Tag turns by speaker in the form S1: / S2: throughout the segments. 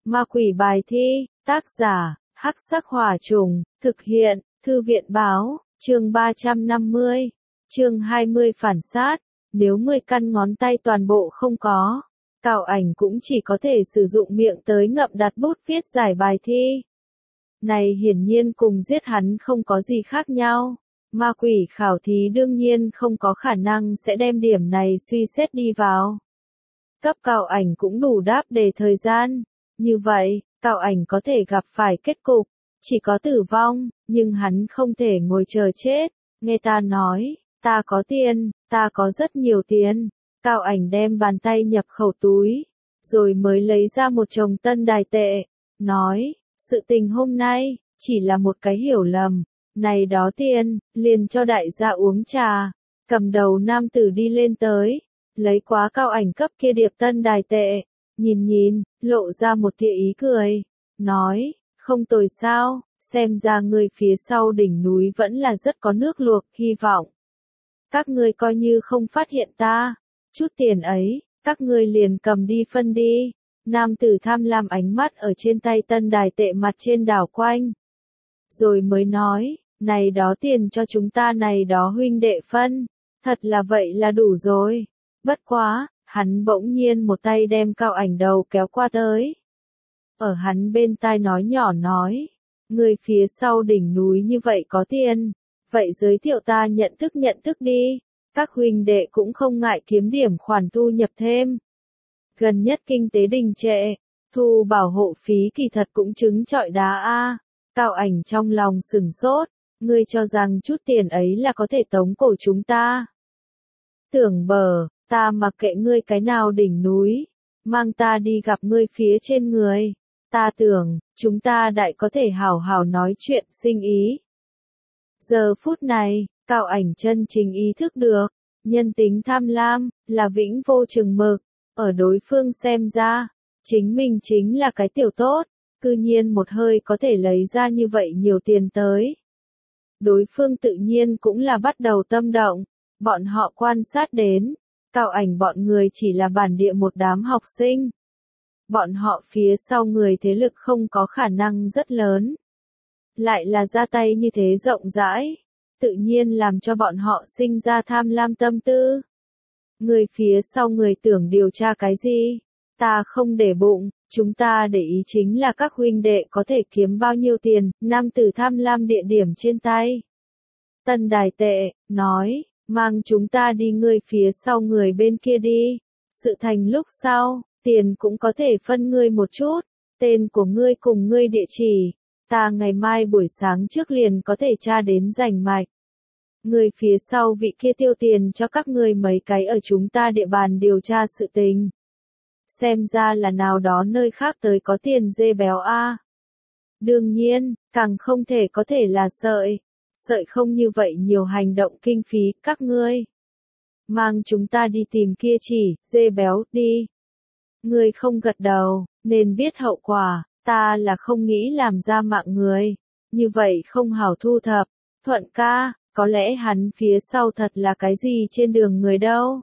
S1: Ma quỷ bài thi, tác giả, Hắc Sắc Hỏa Trùng, thực hiện, Thư viện báo, chương 350, chương 20 phản sát, nếu 10 căn ngón tay toàn bộ không có, Cao Ảnh cũng chỉ có thể sử dụng miệng tới ngậm đặt bút viết giải bài thi. Này hiển nhiên cùng giết hắn không có gì khác nhau. Ma quỷ khảo thí đương nhiên không có khả năng sẽ đem điểm này suy xét đi vào. Cấp Cao Ảnh cũng đủ đáp đề thời gian. Như vậy, Cao Ảnh có thể gặp phải kết cục, chỉ có tử vong, nhưng hắn không thể ngồi chờ chết. Nghe ta nói, ta có tiền, ta có rất nhiều tiền. Cao Ảnh đem bàn tay nhập khẩu túi, rồi mới lấy ra một chồng tân đài tệ, nói, sự tình hôm nay, chỉ là một cái hiểu lầm, này đó tiền, liền cho đại gia uống trà. Cầm đầu nam tử đi lên tới, lấy quá Cao Ảnh cấp kia điệp tân đài tệ, nhìn, lộ ra một tia ý cười, nói, không tồi sao, xem ra người phía sau đỉnh núi vẫn là rất có nước luộc, hy vọng. Các ngươi coi như không phát hiện ta, chút tiền ấy, các ngươi liền cầm đi phân đi. Nam tử tham lam ánh mắt ở trên tay tân đài tệ mặt trên đảo quanh. Rồi mới nói, này đó tiền cho chúng ta này đó huynh đệ phân, thật là vậy là đủ rồi. Bất quá, hắn bỗng nhiên một tay đem Cao Ảnh đầu kéo qua tới. Ở hắn bên tai nói nhỏ nói, người phía sau đỉnh núi như vậy có tiền, vậy giới thiệu ta nhận thức đi, các huynh đệ cũng không ngại kiếm điểm khoản thu nhập thêm. Gần nhất kinh tế đình trệ, thu bảo hộ phí kỳ thật cũng trứng trọi đá a. Cao Ảnh trong lòng sửng sốt, ngươi cho rằng chút tiền ấy là có thể tống cổ chúng ta. Tưởng bờ, ta mặc kệ ngươi cái nào đỉnh núi, mang ta đi gặp ngươi phía trên người. Ta tưởng, chúng ta đại có thể hảo hảo nói chuyện sinh ý. Giờ phút này, Cao Ảnh chân chính ý thức được, nhân tính tham lam, là vĩnh vô chừng mực, ở đối phương xem ra, chính mình chính là cái tiểu tốt, cư nhiên một hơi có thể lấy ra như vậy nhiều tiền tới. Đối phương tự nhiên cũng là bắt đầu tâm động, bọn họ quan sát đến, Cao Ảnh bọn người chỉ là bản địa một đám học sinh. Bọn họ phía sau người thế lực không có khả năng rất lớn. Lại là ra tay như thế rộng rãi, tự nhiên làm cho bọn họ sinh ra tham lam tâm tư. Người phía sau người tưởng điều tra cái gì? Ta không để bụng, chúng ta để ý chính là các huynh đệ có thể kiếm bao nhiêu tiền. Nam tử tham lam địa điểm trên tay. Tân đài tệ, nói, mang chúng ta đi người phía sau người bên kia đi. Sự thành lúc sau, tiền cũng có thể phân ngươi một chút. Tên của ngươi cùng ngươi địa chỉ, ta ngày mai buổi sáng trước liền có thể tra đến rành mạch. Người phía sau vị kia tiêu tiền cho các ngươi mấy cái ở chúng ta địa bàn điều tra sự tình. Xem ra là nào đó nơi khác tới có tiền dê béo a. Đương nhiên, càng không thể có thể là sợi. Sợi không như vậy nhiều hành động kinh phí, các ngươi. Mang chúng ta đi tìm kia chỉ, dê béo, đi. Ngươi không gật đầu, nên biết hậu quả, ta là không nghĩ làm ra mạng người. Như vậy không hảo thu thập. Thuận ca, có lẽ hắn phía sau thật là cái gì trên đường người đâu.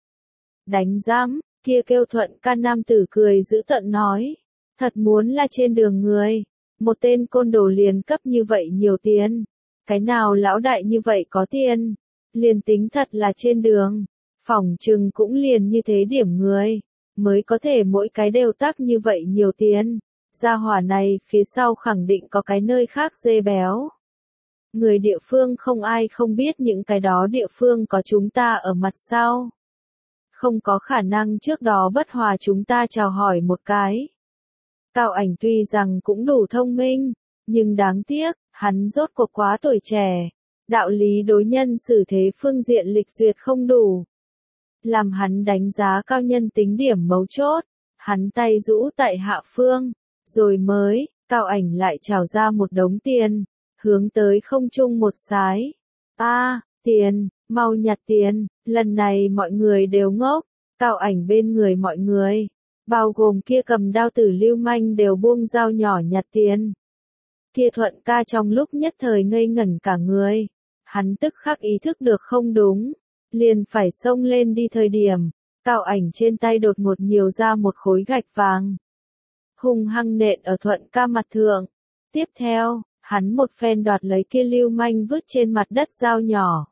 S1: Đánh giám, kia kêu Thuận ca nam tử cười giữ tận nói. Thật muốn là trên đường người. Một tên côn đồ liền cấp như vậy nhiều tiền. Cái nào lão đại như vậy có tiền. Liền tính thật là trên đường. Phỏng chừng cũng liền như thế điểm người. Mới có thể mỗi cái đều tác như vậy nhiều tiền. Gia hỏa này phía sau khẳng định có cái nơi khác dê béo. Người địa phương không ai không biết những cái đó địa phương có chúng ta ở mặt sau. Không có khả năng trước đó bất hòa chúng ta chào hỏi một cái. Cao Ảnh tuy rằng cũng đủ thông minh, nhưng đáng tiếc, hắn rốt cuộc quá tuổi trẻ. Đạo lý đối nhân xử thế phương diện lịch duyệt không đủ. Làm hắn đánh giá cao nhân tính điểm mấu chốt, hắn tay rũ tại hạ phương, rồi mới, Cao Ảnh lại trào ra một đống tiền, hướng tới không trung một sái. Tiền, mau nhặt tiền, lần này mọi người đều ngốc, Cao Ảnh bên người mọi người, bao gồm kia cầm đao tử lưu manh đều buông dao nhỏ nhặt tiền. Kia Thuận ca trong lúc nhất thời ngây ngẩn cả người, hắn tức khắc ý thức được không đúng. Liền phải xông lên đi thời điểm, Cao Ảnh trên tay đột ngột nhiều ra một khối gạch vàng. hung hăng nện ở Thuận ca mặt thượng. Tiếp theo, hắn một phen đoạt lấy kia lưu manh vứt trên mặt đất dao nhỏ.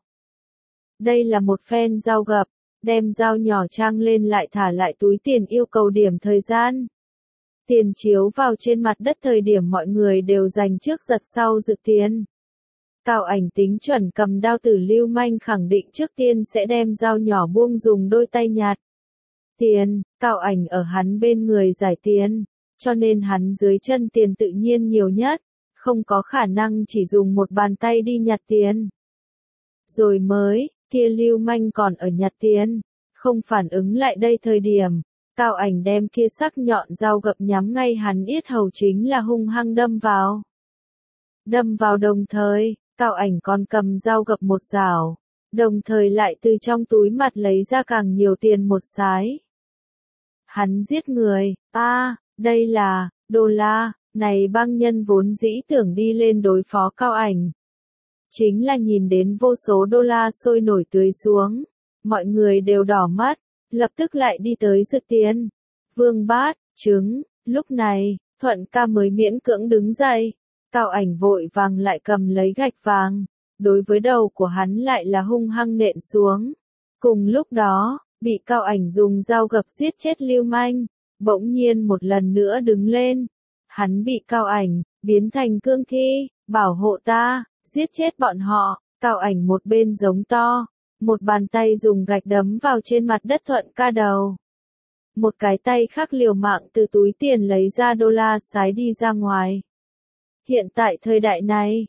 S1: Đây là một phen dao gập, đem dao nhỏ trang lên lại thả lại túi tiền yêu cầu điểm thời gian. Tiền chiếu vào trên mặt đất thời điểm mọi người đều dành trước giật sau dự tiền. Cao Ảnh tính chuẩn cầm đao tử lưu manh khẳng định trước tiên sẽ đem dao nhỏ buông dùng đôi tay nhặt. Tiền, Cao Ảnh ở hắn bên người giải tiền, cho nên hắn dưới chân tiền tự nhiên nhiều nhất, không có khả năng chỉ dùng một bàn tay đi nhặt tiền. Rồi mới, kia lưu manh còn ở nhặt tiền, không phản ứng lại đây thời điểm, Cao Ảnh đem kia sắc nhọn dao gập nhắm ngay hắn yết hầu chính là hung hăng đâm vào. Đâm vào đồng thời, Cao Ảnh còn cầm dao gập một rảo, đồng thời lại từ trong túi mặt lấy ra càng nhiều tiền một sái. Hắn giết người, đây là, đô la, này băng nhân vốn dĩ tưởng đi lên đối phó Cao Ảnh. Chính là nhìn đến vô số đô la sôi nổi tưới xuống, mọi người đều đỏ mắt, lập tức lại đi tới dự tiền. Vương Bát, trứng, lúc này, Thuận ca mới miễn cưỡng đứng dậy, Cao Ảnh vội vàng lại cầm lấy gạch vàng, đối với đầu của hắn lại là hung hăng nện xuống. Cùng lúc đó, bị Cao Ảnh dùng dao gập giết chết lưu manh, bỗng nhiên một lần nữa đứng lên. Hắn bị Cao Ảnh biến thành cương thi, bảo hộ ta, giết chết bọn họ. Cao Ảnh một bên giống to, một bàn tay dùng gạch đấm vào trên mặt đất Thuận ca đầu. Một cái tay khác liều mạng từ túi tiền lấy ra đô la sái đi ra ngoài. Hiện tại thời đại này,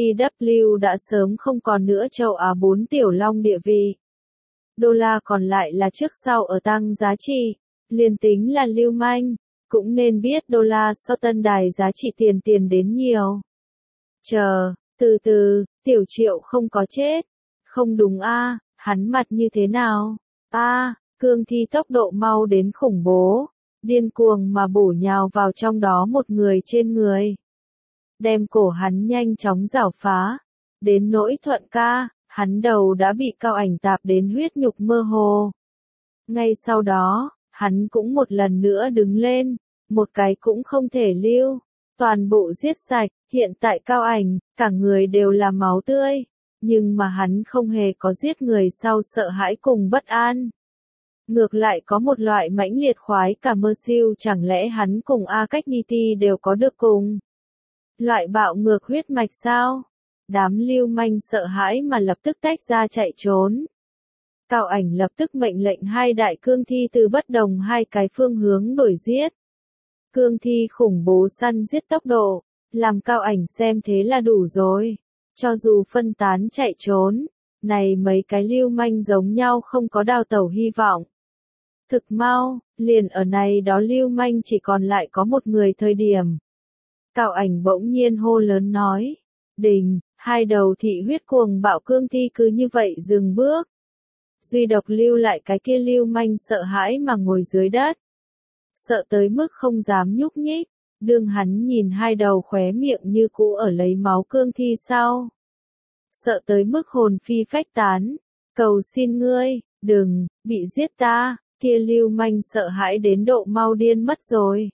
S1: TW đã sớm không còn nữa châu Á 4 tiểu long địa vị. Đô la còn lại là trước sau ở tăng giá trị, liền tính là lưu manh, cũng nên biết đô la so tân đài giá trị tiền đến nhiều. Chờ, từ từ, Tiểu Triệu không có chết. Không đúng hắn mặt như thế nào? Cương thi tốc độ mau đến khủng bố, điên cuồng mà bổ nhào vào trong đó một người trên người. Đem cổ hắn nhanh chóng rảo phá, đến nỗi Thuận ca, hắn đầu đã bị Cao Ảnh tạp đến huyết nhục mơ hồ. Ngay sau đó, hắn cũng một lần nữa đứng lên, một cái cũng không thể lưu, toàn bộ giết sạch, hiện tại Cao Ảnh, cả người đều là máu tươi, nhưng mà hắn không hề có giết người sau sợ hãi cùng bất an. Ngược lại có một loại mãnh liệt khoái cả mơ siêu, chẳng lẽ hắn cùng A Cách Niti đều có được cùng loại bạo ngược huyết mạch sao? Đám lưu manh sợ hãi mà lập tức tách ra chạy trốn. Cao Ảnh lập tức mệnh lệnh hai đại cương thi từ bất đồng hai cái phương hướng đuổi giết. Cương thi khủng bố săn giết tốc độ, làm Cao Ảnh xem thế là đủ rồi. Cho dù phân tán chạy trốn, này mấy cái lưu manh giống nhau không có đào tẩu hy vọng. Thực mau, liền ở này đó lưu manh chỉ còn lại có một người thời điểm. Cao Ảnh bỗng nhiên hô lớn nói, đình, hai đầu thị huyết cuồng bạo cương thi cứ như vậy dừng bước. Duy độc lưu lại cái kia lưu manh sợ hãi mà ngồi dưới đất. Sợ tới mức không dám nhúc nhích, đương hắn nhìn hai đầu khóe miệng như cũ ở lấy máu cương thi sau. Sợ tới mức hồn phi phách tán, cầu xin ngươi, đừng, bị giết ta, kia lưu manh sợ hãi đến độ mau điên mất rồi.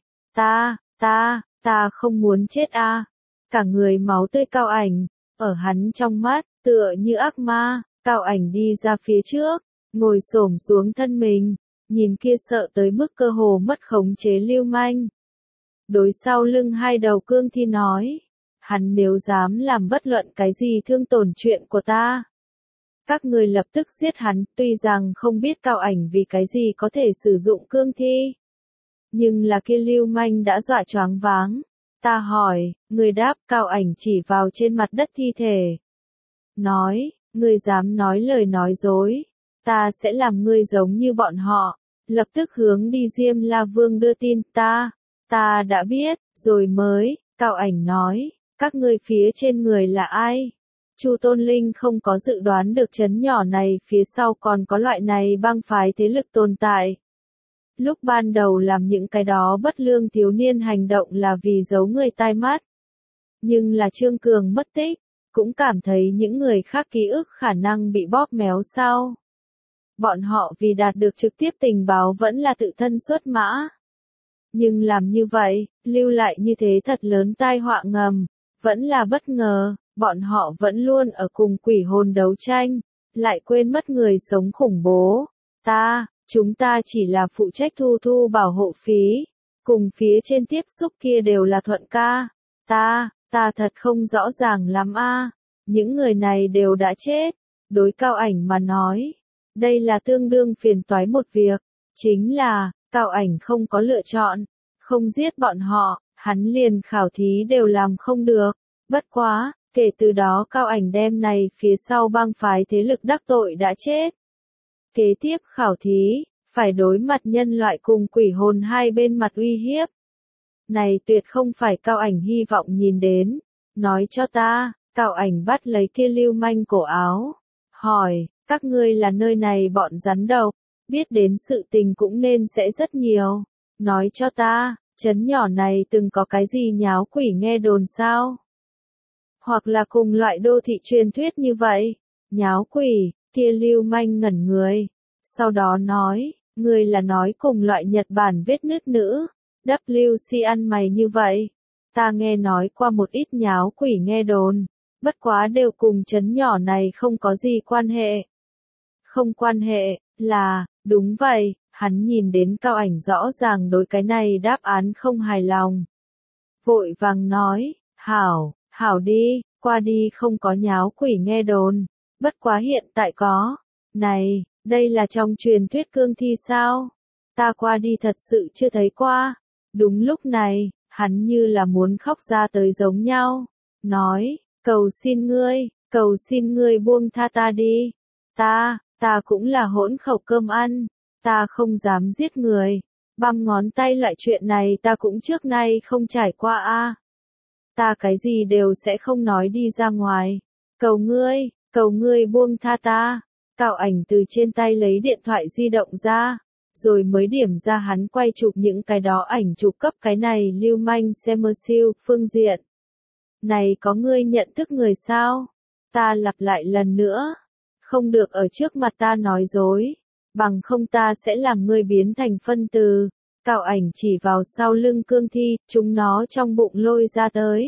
S1: Ta không muốn chết Cả người máu tươi Cao Ảnh, ở hắn trong mắt, tựa như ác ma, Cao Ảnh đi ra phía trước, ngồi xổm xuống thân mình, nhìn kia sợ tới mức cơ hồ mất khống chế lưu manh. Đối sau lưng hai đầu cương thi nói, hắn nếu dám làm bất luận cái gì thương tổn chuyện của ta, các người lập tức giết hắn. Tuy rằng không biết Cao Ảnh vì cái gì có thể sử dụng cương thi, nhưng là kia lưu manh đã dọa choáng váng. Ta hỏi, người đáp. Cao Ảnh chỉ vào trên mặt đất thi thể. Nói, ngươi dám nói lời nói dối, ta sẽ làm ngươi giống như bọn họ. Lập tức hướng đi Diêm La Vương đưa tin. Ta đã biết, rồi mới. Cao Ảnh nói, các ngươi phía trên người là ai? Chu Tôn Linh không có dự đoán được trấn nhỏ này phía sau còn có loại này bang phái thế lực tồn tại. Lúc ban đầu làm những cái đó bất lương thiếu niên hành động là vì giấu người tai mắt. Nhưng là Trương Cường mất tích, cũng cảm thấy những người khác ký ức khả năng bị bóp méo sau. Bọn họ vì đạt được trực tiếp tình báo vẫn là tự thân xuất mã. Nhưng làm như vậy, lưu lại như thế thật lớn tai họa ngầm, vẫn là bất ngờ, bọn họ vẫn luôn ở cùng quỷ hồn đấu tranh, lại quên mất người sống khủng bố. Chúng ta chỉ là phụ trách thu bảo hộ phí, cùng phía trên tiếp xúc kia đều là Thuận ca. Ta thật không rõ ràng lắm a. Những người này đều đã chết. Đối Cao Ảnh mà nói, đây là tương đương phiền toái một việc, chính là, Cao Ảnh không có lựa chọn, không giết bọn họ, hắn liền khảo thí đều làm không được. Bất quá, kể từ đó Cao Ảnh đem này phía sau bang phái thế lực đắc tội đã chết. Kế tiếp khảo thí, phải đối mặt nhân loại cùng quỷ hồn hai bên mặt uy hiếp. Này tuyệt không phải Cao Ảnh hy vọng nhìn đến. Nói cho ta, Cao Ảnh bắt lấy kia lưu manh cổ áo. Hỏi, các ngươi là nơi này bọn rắn độc, biết đến sự tình cũng nên sẽ rất nhiều. Nói cho ta, trấn nhỏ này từng có cái gì nháo quỷ nghe đồn sao? Hoặc là cùng loại đô thị truyền thuyết như vậy. Nháo quỷ, kia lưu manh ngẩn người. Sau đó nói, người là nói cùng loại Nhật Bản vết nứt nữ. WC ăn mày như vậy. Ta nghe nói qua một ít nháo quỷ nghe đồn. Bất quá đều cùng trấn nhỏ này không có gì quan hệ. Không quan hệ, đúng vậy, hắn nhìn đến Cao Ảnh rõ ràng đối cái này đáp án không hài lòng. Vội vàng nói, hảo đi, qua đi không có nháo quỷ nghe đồn. Bất quá hiện tại có. Này, đây là trong truyền thuyết cương thi sao? Ta qua đi thật sự chưa thấy qua. Đúng lúc này, hắn như là muốn khóc ra tới giống nhau. Nói, cầu xin ngươi buông tha ta đi. Ta cũng là hỗn khẩu cơm ăn. Ta không dám giết người. Băm ngón tay loại chuyện này ta cũng trước nay không trải qua a. Ta cái gì đều sẽ không nói đi ra ngoài. Cầu ngươi buông tha ta. Cao Ảnh từ trên tay lấy điện thoại di động ra, rồi mới điểm ra hắn quay chụp những cái đó ảnh chụp cấp cái này lưu manh Semersill phương diện. Này có ngươi nhận thức người sao? Ta lặp lại lần nữa. Không được ở trước mặt ta nói dối. Bằng không ta sẽ làm ngươi biến thành phân từ. Cao Ảnh chỉ vào sau lưng cương thi, chúng nó trong bụng lôi ra tới.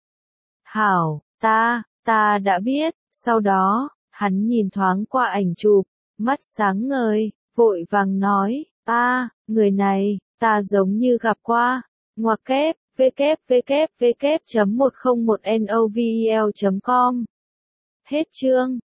S1: Hảo, ta đã biết. Sau đó, hắn nhìn thoáng qua ảnh chụp, mắt sáng ngời, vội vàng nói, người này, ta giống như gặp qua. Ngoặc kép, www.101novel.com. Hết chương.